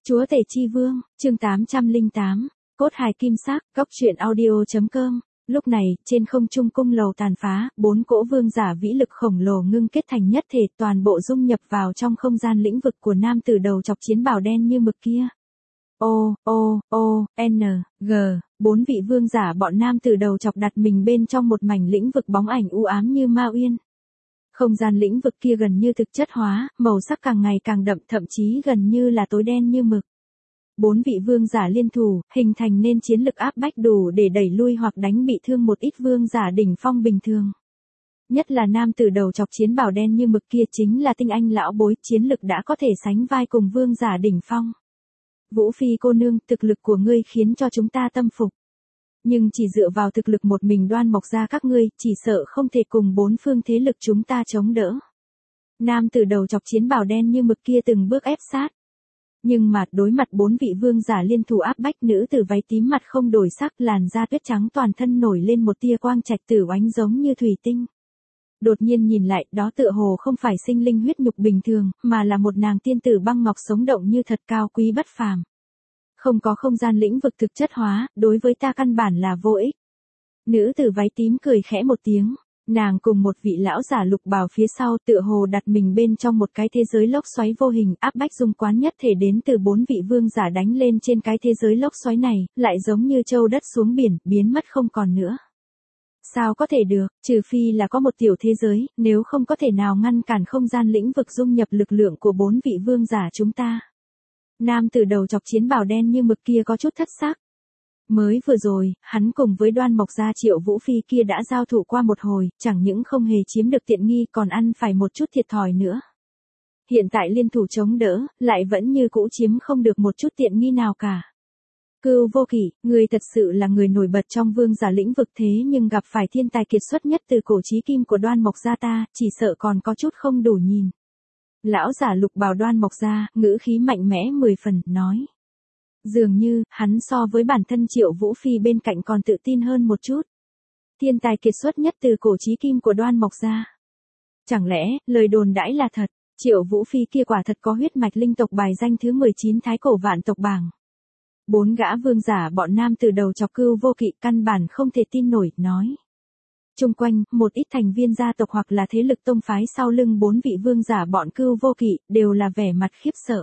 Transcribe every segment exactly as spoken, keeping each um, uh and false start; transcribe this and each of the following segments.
Chúa Tể Chi Vương, chương tám trăm lẻ tám, cốt hài kim sắc, góc truyện audio.com. Lúc này, trên không trung cung lầu tàn phá, bốn cỗ vương giả vĩ lực khổng lồ ngưng kết thành nhất thể, toàn bộ dung nhập vào trong không gian lĩnh vực của nam tử đầu chọc chiến bào đen như mực kia. O, O, O, N, G, bốn vị vương giả bọn nam tử đầu chọc đặt mình bên trong một mảnh lĩnh vực bóng ảnh u ám như ma uyên. Không gian lĩnh vực kia gần như thực chất hóa, màu sắc càng ngày càng đậm, thậm chí gần như là tối đen như mực. Bốn vị vương giả liên thủ, hình thành nên chiến lực áp bách đủ để đẩy lui hoặc đánh bị thương một ít vương giả đỉnh phong bình thường. Nhất là nam tử đầu chọc chiến bào đen như mực kia chính là tinh anh lão bối, chiến lực đã có thể sánh vai cùng vương giả đỉnh phong. Vũ Phi cô nương, thực lực của ngươi khiến cho chúng ta tâm phục. Nhưng chỉ dựa vào thực lực một mình Đoan Mộc gia các ngươi, chỉ sợ không thể cùng bốn phương thế lực chúng ta chống đỡ. Nam tử đầu chọc chiến bào đen như mực kia từng bước ép sát. Nhưng mà đối mặt bốn vị vương giả liên thủ áp bách, nữ tử váy tím mặt không đổi sắc, làn da tuyết trắng toàn thân nổi lên một tia quang trạch tử oánh giống như thủy tinh. Đột nhiên nhìn lại, đó tựa hồ không phải sinh linh huyết nhục bình thường, mà là một nàng tiên tử băng ngọc sống động như thật, cao quý bất phàm. Không có không gian lĩnh vực thực chất hóa, đối với ta căn bản là vô ích. Nữ tử váy tím cười khẽ một tiếng, nàng cùng một vị lão giả lục bào phía sau tựa hồ đặt mình bên trong một cái thế giới lốc xoáy vô hình, áp bách dung quán nhất thể đến từ bốn vị vương giả đánh lên trên cái thế giới lốc xoáy này, lại giống như châu đất xuống biển, biến mất không còn nữa. Sao có thể được, trừ phi là có một tiểu thế giới, nếu không có thể nào ngăn cản không gian lĩnh vực dung nhập lực lượng của bốn vị vương giả chúng ta. Nam tử đầu chọc chiến bào đen như mực kia có chút thất sắc. Mới vừa rồi, hắn cùng với Đoan Mộc gia Triệu Vũ Phi kia đã giao thủ qua một hồi, chẳng những không hề chiếm được tiện nghi còn ăn phải một chút thiệt thòi nữa. Hiện tại liên thủ chống đỡ, lại vẫn như cũ chiếm không được một chút tiện nghi nào cả. Cưu Vô Kỵ, người thật sự là người nổi bật trong vương giả lĩnh vực, thế nhưng gặp phải thiên tài kiệt xuất nhất từ cổ chí kim của Đoan Mộc gia ta, chỉ sợ còn có chút không đủ nhìn. Lão giả lục bào Đoan Mộc gia, ngữ khí mạnh mẽ mười phần, nói. Dường như, hắn so với bản thân Triệu Vũ Phi bên cạnh còn tự tin hơn một chút. Thiên tài kiệt xuất nhất từ cổ chí kim của Đoan Mộc gia. Chẳng lẽ, lời đồn đãi là thật, Triệu Vũ Phi kia quả thật có huyết mạch linh tộc bài danh thứ mười chín thái cổ vạn tộc bảng. Bốn gã vương giả bọn nam từ đầu chọc Cưu Vô Kỵ căn bản không thể tin nổi, nói. Trung quanh, một ít thành viên gia tộc hoặc là thế lực tông phái sau lưng bốn vị vương giả bọn Cưu Vô Kỵ, đều là vẻ mặt khiếp sợ.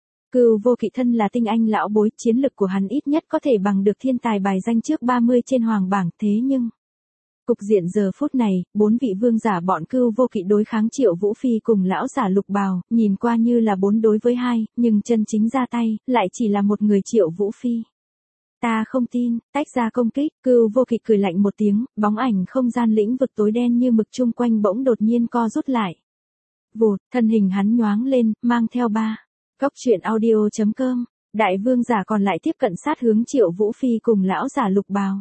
Cưu Vô Kỵ thân là tinh anh lão bối, chiến lực của hắn ít nhất có thể bằng được thiên tài bài danh trước ba mươi trên hoàng bảng, thế nhưng. Cục diện giờ phút này, bốn vị vương giả bọn Cưu Vô Kỵ đối kháng Triệu Vũ Phi cùng lão giả lục bào, nhìn qua như là bốn đối với hai, nhưng chân chính ra tay, lại chỉ là một người Triệu Vũ Phi. Ta không tin, tách ra công kích, Cưu Vô Kỵ cười lạnh một tiếng, bóng ảnh không gian lĩnh vực tối đen như mực chung quanh bỗng đột nhiên co rút lại. Vụt, thân hình hắn nhoáng lên, mang theo ba. Góc truyện audio.com, đại vương giả còn lại tiếp cận sát hướng Triệu Vũ Phi cùng lão giả lục bào.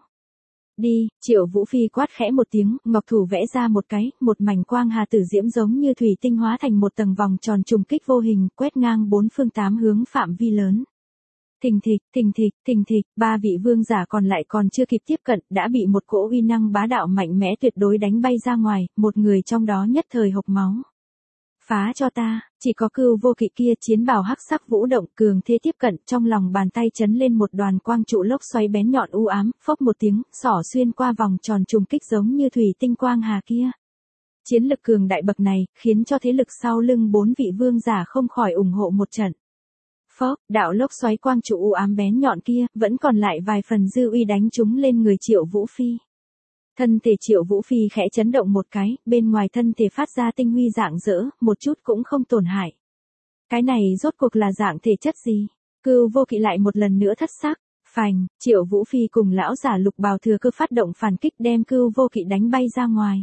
Đi, Triệu Vũ Phi quát khẽ một tiếng, ngọc thủ vẽ ra một cái, một mảnh quang hà tử diễm giống như thủy tinh hóa thành một tầng vòng tròn trùng kích vô hình, quét ngang bốn phương tám hướng phạm vi lớn. Thình thịch, thình thịch, thình thịch, ba vị vương giả còn lại còn chưa kịp tiếp cận, đã bị một cỗ uy năng bá đạo mạnh mẽ tuyệt đối đánh bay ra ngoài, một người trong đó nhất thời hộc máu. Phá cho ta, chỉ có Cưu Vô Kỵ kia chiến bào hắc sắc vũ động cường thế tiếp cận, trong lòng bàn tay chấn lên một đoàn quang trụ lốc xoáy bén nhọn u ám, phốc một tiếng, xỏ xuyên qua vòng tròn trùng kích giống như thủy tinh quang hà kia. Chiến lực cường đại bậc này, khiến cho thế lực sau lưng bốn vị vương giả không khỏi ủng hộ một trận. Phốc, đạo lốc xoáy quang trụ u ám bén nhọn kia, vẫn còn lại vài phần dư uy đánh trúng lên người Triệu Vũ Phi. Thân thể Triệu Vũ Phi khẽ chấn động một cái, bên ngoài thân thể phát ra tinh huy rạng rỡ, một chút cũng không tổn hại. Cái này rốt cuộc là dạng thể chất gì? Cưu Vô Kỵ lại một lần nữa thất sắc, phành, Triệu Vũ Phi cùng lão giả lục bào thừa cơ phát động phản kích đem Cưu Vô Kỵ đánh bay ra ngoài.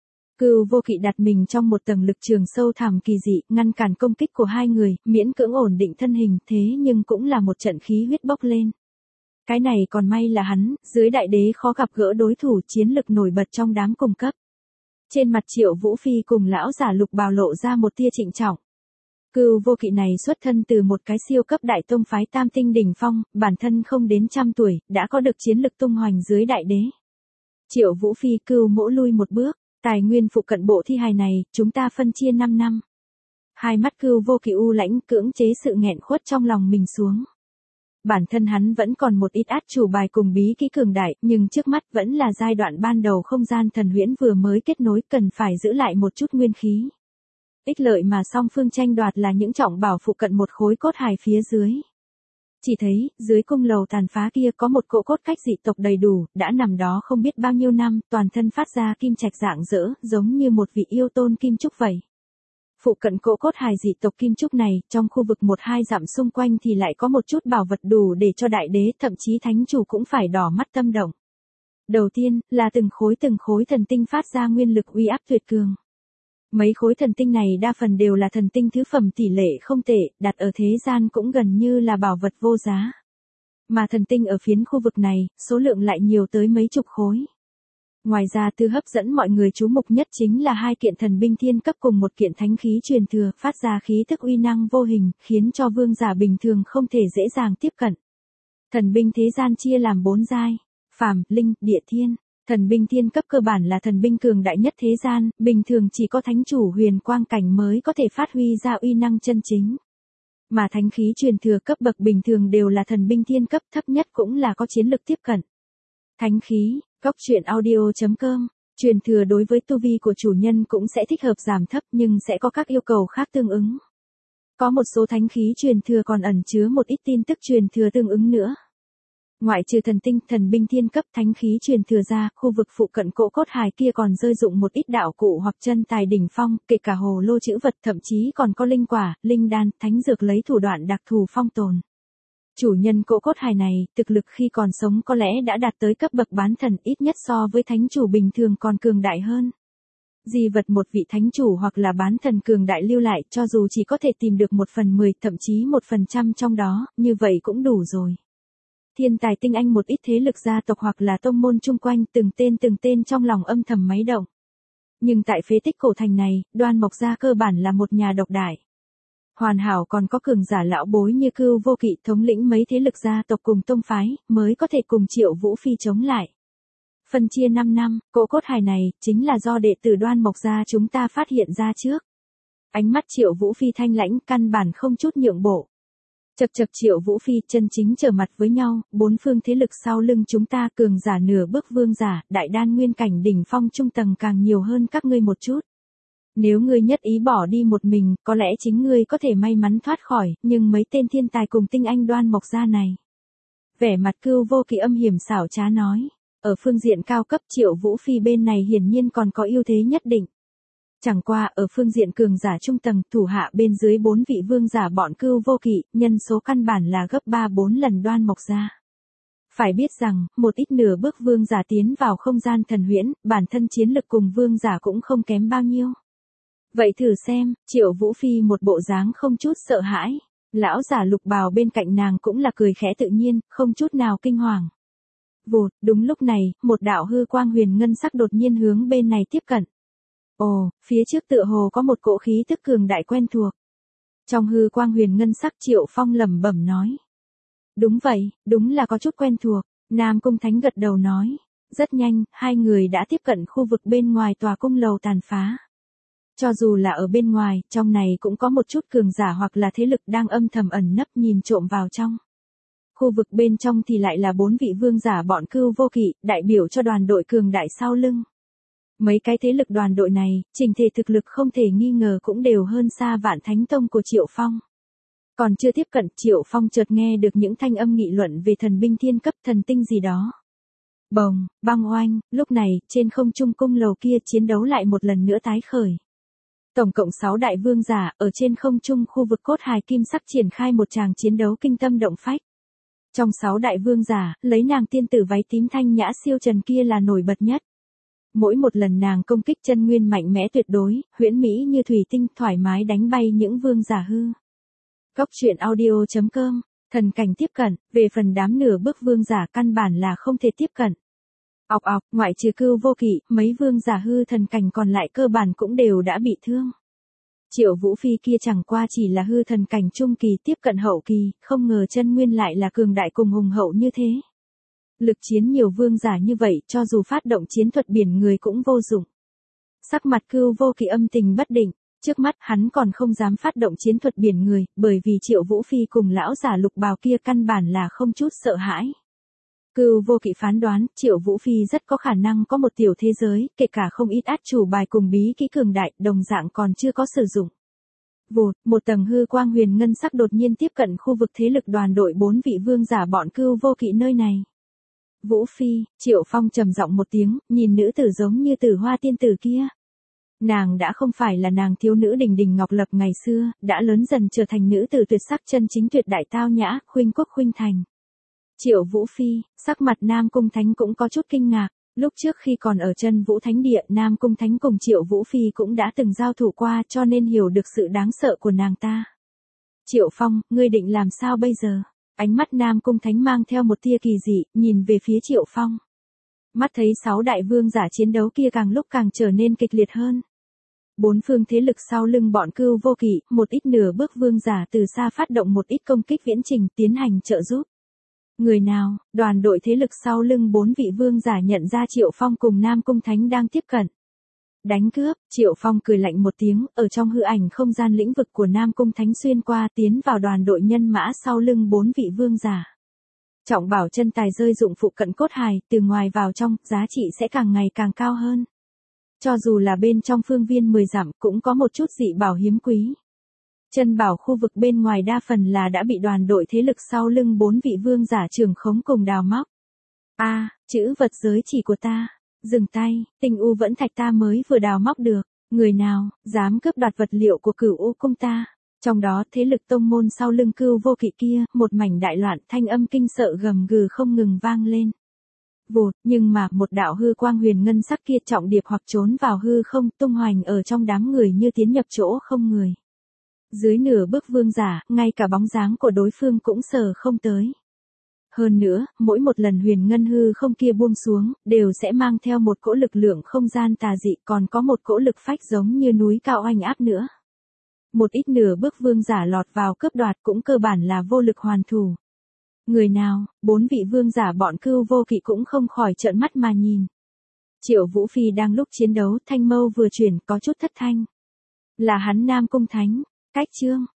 Cưu Vô Kỵ đặt mình trong một tầng lực trường sâu thẳm kỳ dị, ngăn cản công kích của hai người, miễn cưỡng ổn định thân hình, thế nhưng cũng là một trận khí huyết bốc lên. Cái này còn may là hắn, dưới đại đế khó gặp gỡ đối thủ chiến lực nổi bật trong đám cùng cấp. Trên mặt Triệu Vũ Phi cùng lão giả lục bào lộ ra một tia trịnh trọng. Cưu Vô Kỵ này xuất thân từ một cái siêu cấp đại tông phái tam tinh đỉnh phong, bản thân không đến trăm tuổi, đã có được chiến lực tung hoành dưới đại đế. Triệu Vũ Phi Cưu mỗ lui một bước, tài nguyên phụ cận bộ thi hài này, chúng ta phân chia năm năm. Hai mắt Cưu Vô Kỵ u lãnh cưỡng chế sự nghẹn khuất trong lòng mình xuống. Bản thân hắn vẫn còn một ít át chủ bài cùng bí kỹ cường đại, nhưng trước mắt vẫn là giai đoạn ban đầu không gian thần huyễn vừa mới kết nối, cần phải giữ lại một chút nguyên khí. Ích lợi mà song phương tranh đoạt là những trọng bảo phụ cận một khối cốt hài phía dưới. Chỉ thấy, dưới cung lầu tàn phá kia có một cỗ cốt cách dị tộc đầy đủ, đã nằm đó không biết bao nhiêu năm, toàn thân phát ra kim trạch rạng rỡ, giống như một vị yêu tôn kim trúc vậy. Phụ cận cỗ cốt hài dị tộc kim trúc này, trong khu vực một hai dặm xung quanh thì lại có một chút bảo vật đủ để cho đại đế, thậm chí thánh chủ cũng phải đỏ mắt tâm động. Đầu tiên, là từng khối từng khối thần tinh phát ra nguyên lực uy áp tuyệt cường. Mấy khối thần tinh này đa phần đều là thần tinh thứ phẩm tỷ lệ không tệ, đặt ở thế gian cũng gần như là bảo vật vô giá. Mà thần tinh ở phiến khu vực này, số lượng lại nhiều tới mấy chục khối. Ngoài ra thứ hấp dẫn mọi người chú mục nhất chính là hai kiện thần binh thiên cấp cùng một kiện thánh khí truyền thừa, phát ra khí tức uy năng vô hình, khiến cho vương giả bình thường không thể dễ dàng tiếp cận. Thần binh thế gian chia làm bốn giai: phàm, linh, địa, thiên. Thần binh thiên cấp cơ bản là thần binh cường đại nhất thế gian, bình thường chỉ có thánh chủ huyền quang cảnh mới có thể phát huy ra uy năng chân chính. Mà thánh khí truyền thừa cấp bậc bình thường đều là thần binh thiên cấp, thấp nhất cũng là có chiến lực tiếp cận. Thánh khí, Cốc Truyện Audio chấm com, truyền thừa đối với tu vi của chủ nhân cũng sẽ thích hợp giảm thấp nhưng sẽ có các yêu cầu khác tương ứng. Có một số thánh khí truyền thừa còn ẩn chứa một ít tin tức truyền thừa tương ứng nữa. Ngoại trừ thần tinh, thần binh thiên cấp thánh khí truyền thừa ra, khu vực phụ cận cỗ cốt hài kia còn rơi dụng một ít đạo cụ hoặc chân tài đỉnh phong, kể cả hồ lô chữ vật, thậm chí còn có linh quả, linh đan, thánh dược lấy thủ đoạn đặc thù phong tồn. Chủ nhân cỗ cốt hài này, thực lực khi còn sống có lẽ đã đạt tới cấp bậc bán thần, ít nhất so với thánh chủ bình thường còn cường đại hơn. Di vật một vị thánh chủ hoặc là bán thần cường đại lưu lại, cho dù chỉ có thể tìm được một phần mười, thậm chí một phần trăm trong đó, như vậy cũng đủ rồi. Thiên tài tinh anh một ít thế lực gia tộc hoặc là tông môn chung quanh, từng tên từng tên trong lòng âm thầm máy động. Nhưng tại phế tích cổ thành này, Đoan Mộc gia cơ bản là một nhà độc đại. Hoàn hảo còn có cường giả lão bối như Cưu Vô Kỵ thống lĩnh mấy thế lực gia tộc cùng tông phái, mới có thể cùng Triệu Vũ Phi chống lại. Phân chia năm năm, cỗ cốt hài này, chính là do đệ tử Đoan Mộc gia chúng ta phát hiện ra trước. Ánh mắt Triệu Vũ Phi thanh lãnh, căn bản không chút nhượng bộ. Chật chật Triệu Vũ Phi chân chính trở mặt với nhau, bốn phương thế lực sau lưng chúng ta, cường giả nửa bước vương giả, đại đan nguyên cảnh đỉnh phong trung tầng càng nhiều hơn các ngươi một chút. Nếu ngươi nhất ý bỏ đi một mình, có lẽ chính ngươi có thể may mắn thoát khỏi, nhưng mấy tên thiên tài cùng tinh anh Đoan Mộc gia này. Vẻ mặt Cưu Vô Kỵ âm hiểm xảo trá nói, ở phương diện cao cấp Triệu Vũ Phi bên này hiển nhiên còn có ưu thế nhất định. Chẳng qua ở phương diện cường giả trung tầng, thủ hạ bên dưới bốn vị vương giả bọn Cưu Vô Kỵ, nhân số căn bản là gấp ba bốn lần Đoan Mộc gia. Phải biết rằng, một ít nửa bước vương giả tiến vào không gian thần huyễn, bản thân chiến lực cùng vương giả cũng không kém bao nhiêu. Vậy thử xem, Triệu Vũ Phi một bộ dáng không chút sợ hãi. Lão giả lục bào bên cạnh nàng cũng là cười khẽ tự nhiên, không chút nào kinh hoàng. Vụt, đúng lúc này, một đạo hư quang huyền ngân sắc đột nhiên hướng bên này tiếp cận. Ồ, phía trước tựa hồ có một cỗ khí tức cường đại quen thuộc. Trong hư quang huyền ngân sắc Triệu Phong lẩm bẩm nói. Đúng vậy, đúng là có chút quen thuộc, Nam Cung Thánh gật đầu nói. Rất nhanh, hai người đã tiếp cận khu vực bên ngoài tòa cung lầu tàn phá. Cho dù là ở bên ngoài, trong này cũng có một chút cường giả hoặc là thế lực đang âm thầm ẩn nấp nhìn trộm vào trong. Khu vực bên trong thì lại là bốn vị vương giả bọn Cưu Vô Kỵ, đại biểu cho đoàn đội cường đại sau lưng. Mấy cái thế lực đoàn đội này, trình thể thực lực không thể nghi ngờ cũng đều hơn xa Vạn Thánh Tông của Triệu Phong. Còn chưa tiếp cận, Triệu Phong chợt nghe được những thanh âm nghị luận về thần binh thiên cấp thần tinh gì đó. Bồng, băng oanh, lúc này, trên không trung cung lầu kia chiến đấu lại một lần nữa tái khởi. Tổng cộng sáu đại vương giả, ở trên không trung khu vực cốt hài kim sắc triển khai một tràng chiến đấu kinh tâm động phách. Trong sáu đại vương giả, lấy nàng tiên tử váy tím thanh nhã siêu trần kia là nổi bật nhất. Mỗi một lần nàng công kích chân nguyên mạnh mẽ tuyệt đối, huyễn mỹ như thủy tinh, thoải mái đánh bay những vương giả hư. Cốc Truyện Audio chấm com, thần cảnh tiếp cận, về phần đám nửa bước vương giả căn bản là không thể tiếp cận. Ọc ọc, ngoại trừ Cưu Vô Kỵ, mấy vương giả hư thần cảnh còn lại cơ bản cũng đều đã bị thương. Triệu Vũ Phi kia chẳng qua chỉ là hư thần cảnh trung kỳ tiếp cận hậu kỳ, không ngờ chân nguyên lại là cường đại cùng hùng hậu như thế. Lực chiến nhiều vương giả như vậy, cho dù phát động chiến thuật biển người cũng vô dụng. Sắc mặt Cưu Vô Kỵ âm tình bất định, Trước mắt hắn còn không dám phát động chiến thuật biển người, bởi vì Triệu Vũ Phi cùng lão giả lục bào kia căn bản là không chút sợ hãi. Cửu Vô Kỵ phán đoán, Triệu Vũ Phi rất có khả năng có một tiểu thế giới, kể cả không ít át chủ bài cùng bí kỹ cường đại, đồng dạng còn chưa có sử dụng. Vụt, một tầng hư quang huyền ngân sắc đột nhiên tiếp cận khu vực thế lực đoàn đội bốn vị vương giả bọn Cửu Vô Kỵ nơi này. Vũ Phi, Triệu Phong trầm giọng một tiếng, nhìn nữ tử giống như Tử Hoa tiên tử kia. Nàng đã không phải là nàng thiếu nữ Đình Đình Ngọc Lập ngày xưa, đã lớn dần trở thành nữ tử tuyệt sắc chân chính tuyệt đại tao nhã, khuynh quốc khuynh thành. Triệu Vũ Phi, sắc mặt Nam Cung Thánh cũng có chút kinh ngạc, lúc trước khi còn ở chân Vũ Thánh Địa, Nam Cung Thánh cùng Triệu Vũ Phi cũng đã từng giao thủ qua cho nên hiểu được sự đáng sợ của nàng ta. Triệu Phong, ngươi định làm sao bây giờ? Ánh mắt Nam Cung Thánh mang theo một tia kỳ dị, nhìn về phía Triệu Phong. Mắt thấy sáu đại vương giả chiến đấu kia càng lúc càng trở nên kịch liệt hơn. Bốn phương thế lực sau lưng bọn Cửu Vô Kỵ, một ít nửa bước vương giả từ xa phát động một ít công kích viễn trình tiến hành trợ giúp. Người nào, đoàn đội thế lực sau lưng bốn vị vương giả nhận ra Triệu Phong cùng Nam Cung Thánh đang tiếp cận. Đánh cướp, Triệu Phong cười lạnh một tiếng, ở trong hư ảnh không gian lĩnh vực của Nam Cung Thánh xuyên qua tiến vào đoàn đội nhân mã sau lưng bốn vị vương giả. Trọng bảo chân tài rơi dụng phụ cận cốt hài, từ ngoài vào trong, giá trị sẽ càng ngày càng cao hơn. Cho dù là bên trong phương viên mười dặm cũng có một chút dị bảo hiếm quý. Chân bảo khu vực bên ngoài đa phần là đã bị đoàn đội thế lực sau lưng bốn vị vương giả trưởng khống cùng đào móc. A, à, chữ vật giới chỉ của ta. Dừng tay, Tinh U vẫn thạch ta mới vừa đào móc được. Người nào, dám cướp đoạt vật liệu của Cửu U cung ta. Trong đó thế lực tông môn sau lưng Cửu Vô Kỵ kia, một mảnh đại loạn thanh âm kinh sợ gầm gừ không ngừng vang lên. Vụt, nhưng mà một đạo hư quang huyền ngân sắc kia trọng điệp hoặc trốn vào hư không tung hoành ở trong đám người như tiến nhập chỗ không người. Dưới nửa bước vương giả, ngay cả bóng dáng của đối phương cũng sờ không tới. Hơn nữa, mỗi một lần huyền ngân hư không kia buông xuống, đều sẽ mang theo một cỗ lực lượng không gian tà dị còn có một cỗ lực phách giống như núi cao oanh áp nữa. Một ít nửa bước vương giả lọt vào cướp đoạt cũng cơ bản là vô lực hoàn thủ. Người nào, bốn vị vương giả bọn Cửu Vô Kỵ cũng không khỏi trợn mắt mà nhìn. Triệu Vũ Phi đang lúc chiến đấu thanh mâu vừa chuyển có chút thất thanh. Là hắn Nam Cung Thánh, cách chương,